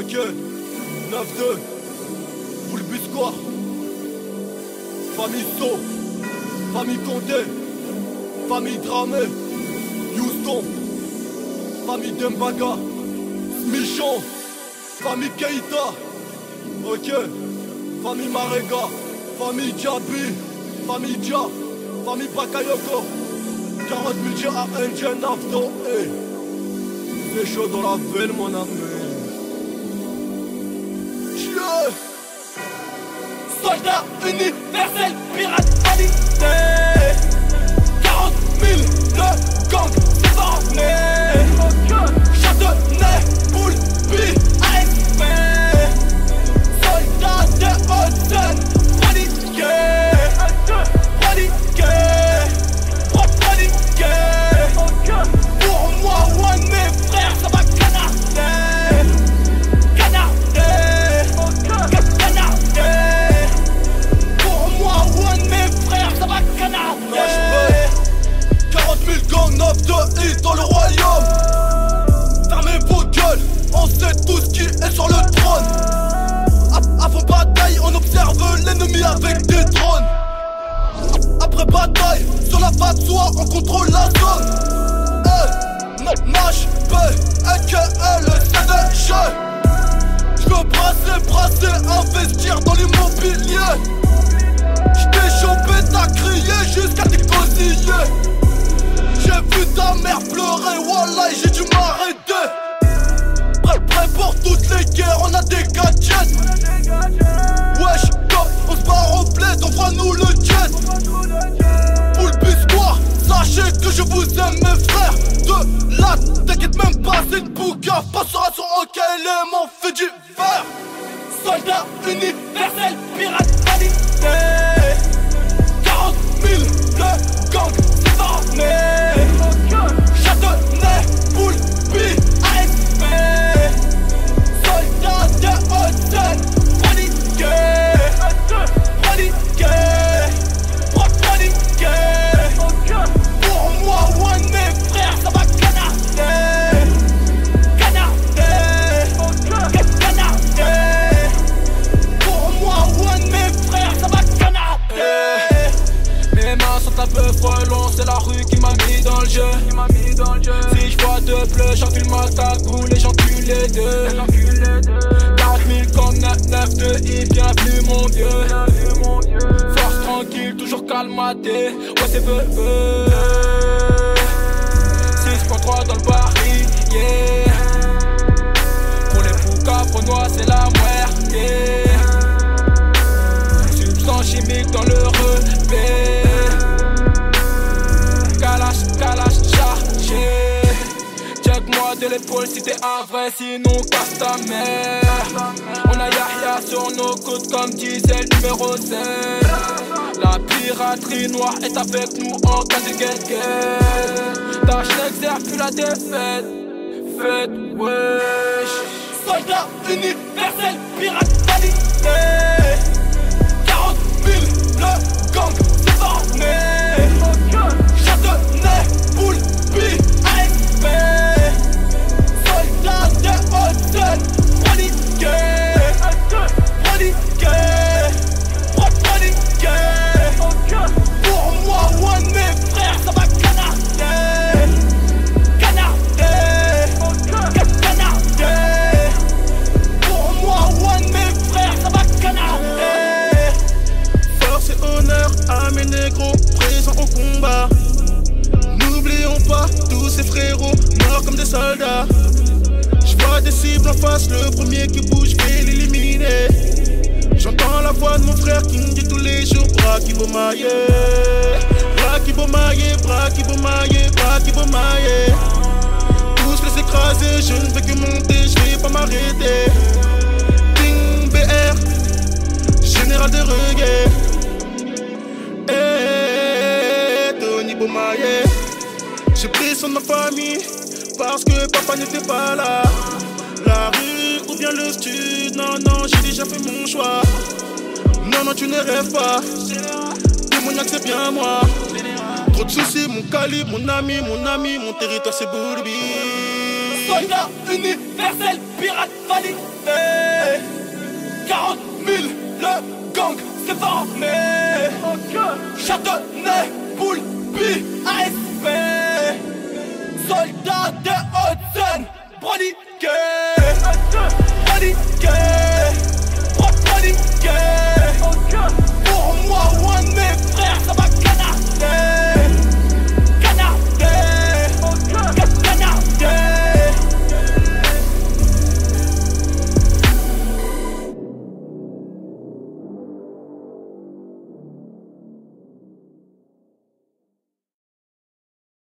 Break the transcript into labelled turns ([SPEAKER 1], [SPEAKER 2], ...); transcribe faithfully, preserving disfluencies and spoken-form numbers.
[SPEAKER 1] Ok, neuf deux, Boulbusquois, famille So, famille Condé, famille Dramé, Houston, famille Dembaga, Smichon, famille Keita, ok, famille Marega, famille Djabi, famille Dja, famille Bakayoko, quarante mille G A N G Nafto, hey. C'est chaud dans la ville mon ami. Yeah. Soldat universel, pirate qualité. Quarante mille, le gang s'est formé. Châtenay, Boulby, A S P. Soldat de Haute-Seine, paniqué. Paniqué. Paniqué. Pour moi, one de mes frères, ça va canarder. Canarder. Canarder. Pour moi, one de mes frères, ça va canarder. quarante mille gangs, neuf de hit dans le royaume. Fermez vos gueules, on sait tout ce qui est sur le trône. Avant bataille, on observe l'ennemi avec des drones. Après bataille, sur la Fatsoa, on contrôle la zone. Nash, B, A K L, C D G. J'veux brasser, brasser, investir dans l'immobilier. J't'ai chopé, t'as crié jusqu'à t'écosiller. J'ai vu ta mère pleurer, wallah, j'ai dû m'arrêter. Prêt, prêt pour toutes les guerres, on a des gadgets. Wesh, top, on se barre au bled, envoie-nous le jet. Boulbusquois, sachez que je vous aime mes frères. De là, t'inquiète même pas, c'est une boucave. Passera sur aucun élément fait divers. Soldat universel, pirate qualité. Quarante mille, le gang s'est formé. Châtenay, Boulby, A S P. Soldat de Haute-Seine, paniqué. Paniqué. Paniqué. Pour moi, one de mes frères, ça va canarder. Canarder. Canarder. Pour moi, one de mes frères, ça va canarder. Mes mains sont un peu frelons, c'est la rue qui m'a mis dans le jeu. Si je vois deux bleus, j'enfile ma cagoule et j'encule les deux. quarante mille comme neuf deux I, bienvenue mon vieux. Force tranquille, toujours calmaté, ouais c'est peu peu. six point trois dans le baril, yeah. Pour les poucas, Fronois c'est la muerte. Substance chimique dans le relevé. Kalash, kalash chargé. Check-moi de l'épaule si t'es un vrai, sinon casse ta mère. On a Yahya sur nos côtes comme disait le numéro sept. La piraterie noire est avec nous en cas de guerre. Tâche n'exerce plus la défaite. Faites wesh. Soldat universel, pirate qualité. Quarante mille, le gang s'est formé. Châtenay, Boulby, A S P. Soldat de Haute-Seine, paniqué. Paniqué. Paniqué. Pour moi, one de mes frères, ça va canarder. Canarder. Canarder. Pour moi, one de mes frères, ça va canarder.
[SPEAKER 2] Force et honneur à mes négros présents au combat. N'oublions pas tous ces frérots morts comme des soldats. J'vois des cibles en face, le premier qui bouge, j'vais l'éliminer. J'entends la voix de mon frère qui me dit tous les jours: Braki Bomaye, Braki Bomaye, Braki Bomaye, Braki Bomaye. Tous les écraser, je ne vais que monter, je vais pas m'arrêter. King B R, général de reggae. Eh, Tony Bomaye. J'ai pris son de ma famille parce que papa n'était pas là. La rue ou bien le stud, non, non, j'ai déjà fait mon choix. Non, non, tu ne rêves pas. Démoniaque, c'est bien moi. Trop de soucis, mon calibre, mon ami, mon ami, mon territoire c'est Boulby.
[SPEAKER 1] Soldat universel, pirate validé. Quarante mille, le gang s'est formé. Châtenay